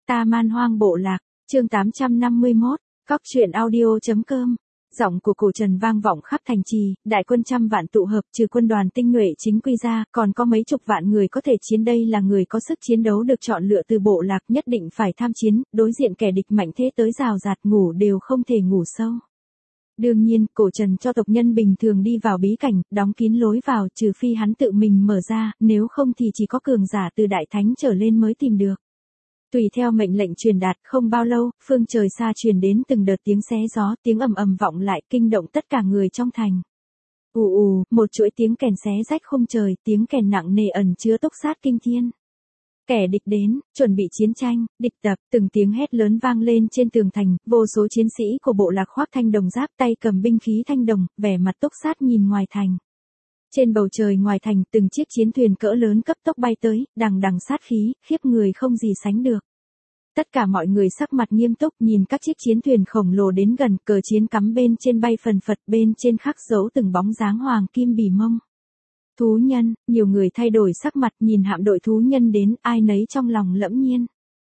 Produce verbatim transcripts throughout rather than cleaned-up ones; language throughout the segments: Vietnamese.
Ta Man Hoang Bộ Lạc, chương tám trăm năm mươi mốt, Cóc truyện audio.com. Giọng của Cổ Trần vang vọng khắp thành trì, đại quân trăm vạn tụ hợp, trừ quân đoàn tinh nhuệ chính quy ra, còn có mấy chục vạn người có thể chiến. Đây là người có sức chiến đấu được chọn lựa từ bộ lạc, nhất định phải tham chiến, đối diện kẻ địch mạnh thế tới rào rạt, ngủ đều không thể ngủ sâu. Đương nhiên, Cổ Trần cho tộc nhân bình thường đi vào bí cảnh, đóng kín lối vào, trừ phi hắn tự mình mở ra, nếu không thì chỉ có cường giả từ đại thánh trở lên mới tìm được. Tùy theo mệnh lệnh truyền đạt, không bao lâu, phương trời xa truyền đến từng đợt tiếng xé gió, tiếng ầm ầm vọng lại, kinh động tất cả người trong thành. Ù ù, một chuỗi tiếng kèn xé rách khung trời, tiếng kèn nặng nề ẩn chứa túc sát kinh thiên. Kẻ địch đến, chuẩn bị chiến tranh, địch tập, từng tiếng hét lớn vang lên trên tường thành, vô số chiến sĩ của bộ lạc khoác thanh đồng giáp, tay cầm binh khí thanh đồng, vẻ mặt túc sát nhìn ngoài thành. Trên bầu trời ngoài thành, từng chiếc chiến thuyền cỡ lớn cấp tốc bay tới, đằng đằng sát khí, khiếp người không gì sánh được. Tất cả mọi người sắc mặt nghiêm túc nhìn các chiếc chiến thuyền khổng lồ đến gần, cờ chiến cắm bên trên bay phần phật, bên trên khắc dấu từng bóng dáng hoàng kim bì mông. Thú nhân, nhiều người thay đổi sắc mặt nhìn hạm đội thú nhân đến, ai nấy trong lòng lẫm nhiên.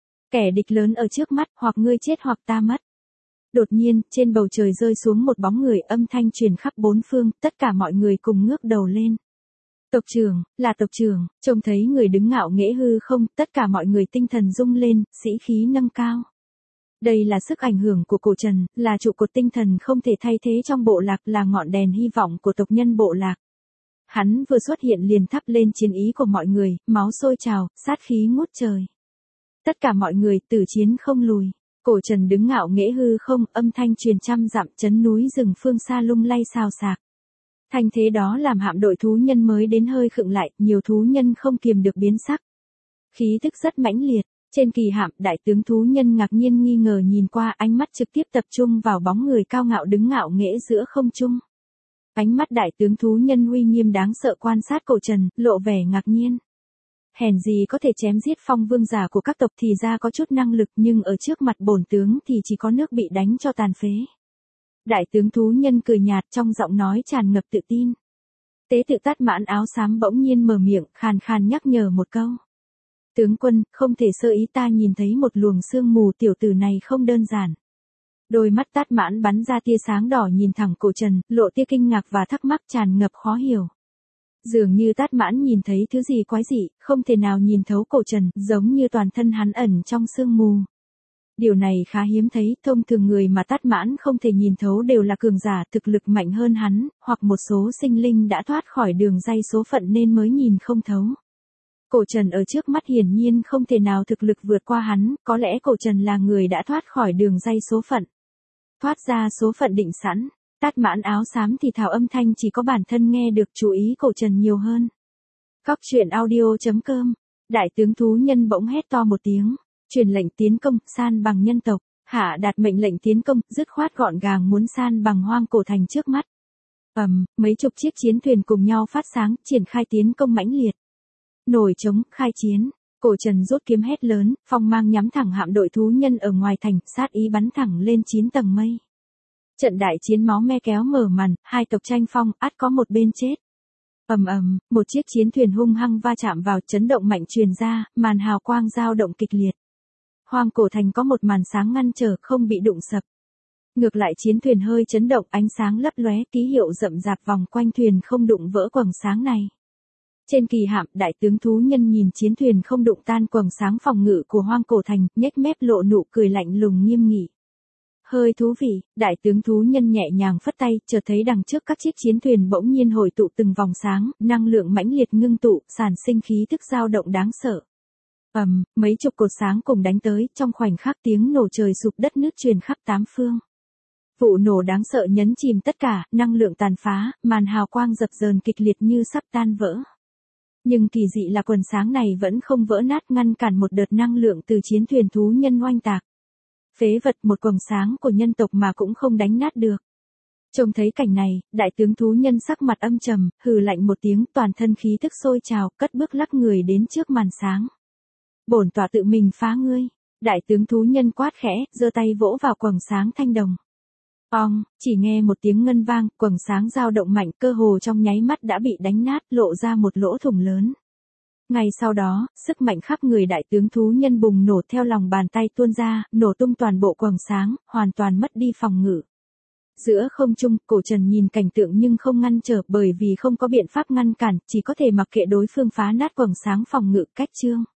Kẻ địch lớn ở trước mắt, hoặc ngươi chết hoặc ta mất. Đột nhiên, trên bầu trời rơi xuống một bóng người, âm thanh truyền khắp bốn phương, tất cả mọi người cùng ngước đầu lên. Tộc trưởng, là tộc trưởng, trông thấy người đứng ngạo nghễ hư không, tất cả mọi người tinh thần rung lên, sĩ khí nâng cao. Đây là sức ảnh hưởng của Cổ Trần, là trụ cột tinh thần không thể thay thế trong bộ lạc, là ngọn đèn hy vọng của tộc nhân bộ lạc. Hắn vừa xuất hiện liền thắp lên chiến ý của mọi người, máu sôi trào, sát khí ngút trời. Tất cả mọi người tử chiến không lùi. Cổ Trần đứng ngạo nghễ hư không, âm thanh truyền trăm dặm, chấn núi rừng phương xa lung lay xào xạc. Thanh thế đó làm hạm đội thú nhân mới đến hơi khựng lại, nhiều thú nhân không kiềm được biến sắc. Khí tức rất mãnh liệt, trên kỳ hạm, đại tướng thú nhân ngạc nhiên nghi ngờ nhìn qua, ánh mắt trực tiếp tập trung vào bóng người cao ngạo đứng ngạo nghễ giữa không trung. Ánh mắt đại tướng thú nhân uy nghiêm đáng sợ quan sát Cổ Trần, lộ vẻ ngạc nhiên. Hèn gì có thể chém giết phong vương giả của các tộc, thì ra có chút năng lực, nhưng ở trước mặt bổn tướng thì chỉ có nước bị đánh cho tàn phế. Đại tướng thú nhân cười nhạt, trong giọng nói tràn ngập tự tin. Tế tự Tát Mãn áo xám bỗng nhiên mở miệng, khàn khàn nhắc nhở một câu. Tướng quân, không thể sơ ý, ta nhìn thấy một luồng sương mù, tiểu tử này không đơn giản. Đôi mắt Tát Mãn bắn ra tia sáng đỏ nhìn thẳng Cổ Trần, lộ tia kinh ngạc và thắc mắc tràn ngập khó hiểu. Dường như Tát Mãn nhìn thấy thứ gì quái dị, không thể nào nhìn thấu Cổ Trần, giống như toàn thân hắn ẩn trong sương mù. Điều này khá hiếm thấy, thông thường người mà Tát Mãn không thể nhìn thấu đều là cường giả thực lực mạnh hơn hắn, hoặc một số sinh linh đã thoát khỏi đường ray số phận nên mới nhìn không thấu. Cổ Trần ở trước mắt hiển nhiên không thể nào thực lực vượt qua hắn, có lẽ Cổ Trần là người đã thoát khỏi đường ray số phận. Thoát ra số phận định sẵn. Tát Mãn áo xám thì thào âm thanh chỉ có bản thân nghe được, chú ý Cổ Trần nhiều hơn. Cóc truyện audio.com. Đại tướng thú nhân bỗng hét to một tiếng, truyền lệnh tiến công, san bằng nhân tộc. Hạ đạt mệnh lệnh tiến công, dứt khoát gọn gàng muốn san bằng hoang cổ thành trước mắt. Ầm, um, mấy chục chiếc chiến thuyền cùng nhau phát sáng, triển khai tiến công mãnh liệt. Nổi trống, khai chiến. Cổ Trần rút kiếm hét lớn, phong mang nhắm thẳng hạm đội thú nhân ở ngoài thành, sát ý bắn thẳng lên chín tầng mây. Trận đại chiến máu me kéo mở màn, hai tộc tranh phong, ắt có một bên chết. Ầm ầm, một chiếc chiến thuyền hung hăng va chạm vào, chấn động mạnh truyền ra, màn hào quang dao động kịch liệt. Hoang cổ thành có một màn sáng ngăn trở, không bị đụng sập. Ngược lại chiến thuyền hơi chấn động, ánh sáng lấp lóe, ký hiệu rậm rạp vòng quanh thuyền không đụng vỡ quầng sáng này. Trên kỳ hạm, đại tướng thú nhân nhìn chiến thuyền không đụng tan quầng sáng phòng ngự của hoang cổ thành, nhếch mép lộ nụ cười lạnh lùng nghiêm nghị. Hơi thú vị, đại tướng thú nhân nhẹ nhàng phất tay, chợt thấy đằng trước các chiếc chiến thuyền bỗng nhiên hồi tụ từng vòng sáng, năng lượng mãnh liệt ngưng tụ, sản sinh khí tức dao động đáng sợ. Ầm, um, mấy chục cột sáng cùng đánh tới, trong khoảnh khắc tiếng nổ trời sụp đất nứt truyền khắp tám phương. Vụ nổ đáng sợ nhấn chìm tất cả, năng lượng tàn phá, màn hào quang dập dờn kịch liệt như sắp tan vỡ. Nhưng kỳ dị là quần sáng này vẫn không vỡ nát, ngăn cản một đợt năng lượng từ chiến thuyền thú nhân oanh tạc. Phế vật, một quầng sáng của nhân tộc mà cũng không đánh nát được. Trông thấy cảnh này, đại tướng thú nhân sắc mặt âm trầm, hừ lạnh một tiếng, toàn thân khí tức sôi trào, cất bước lắc người đến trước màn sáng. Bổn tọa tự mình phá ngươi. Đại tướng thú nhân quát khẽ, giơ tay vỗ vào quầng sáng thanh đồng. Ong, chỉ nghe một tiếng ngân vang, quầng sáng dao động mạnh, cơ hồ trong nháy mắt đã bị đánh nát, lộ ra một lỗ thủng lớn. Ngay sau đó, sức mạnh khắp người đại tướng thú nhân bùng nổ theo lòng bàn tay tuôn ra, nổ tung toàn bộ quầng sáng, hoàn toàn mất đi phòng ngự. Giữa không trung, Cổ Trần nhìn cảnh tượng nhưng không ngăn trở bởi vì không có biện pháp ngăn cản, chỉ có thể mặc kệ đối phương phá nát quầng sáng phòng ngự cách chương.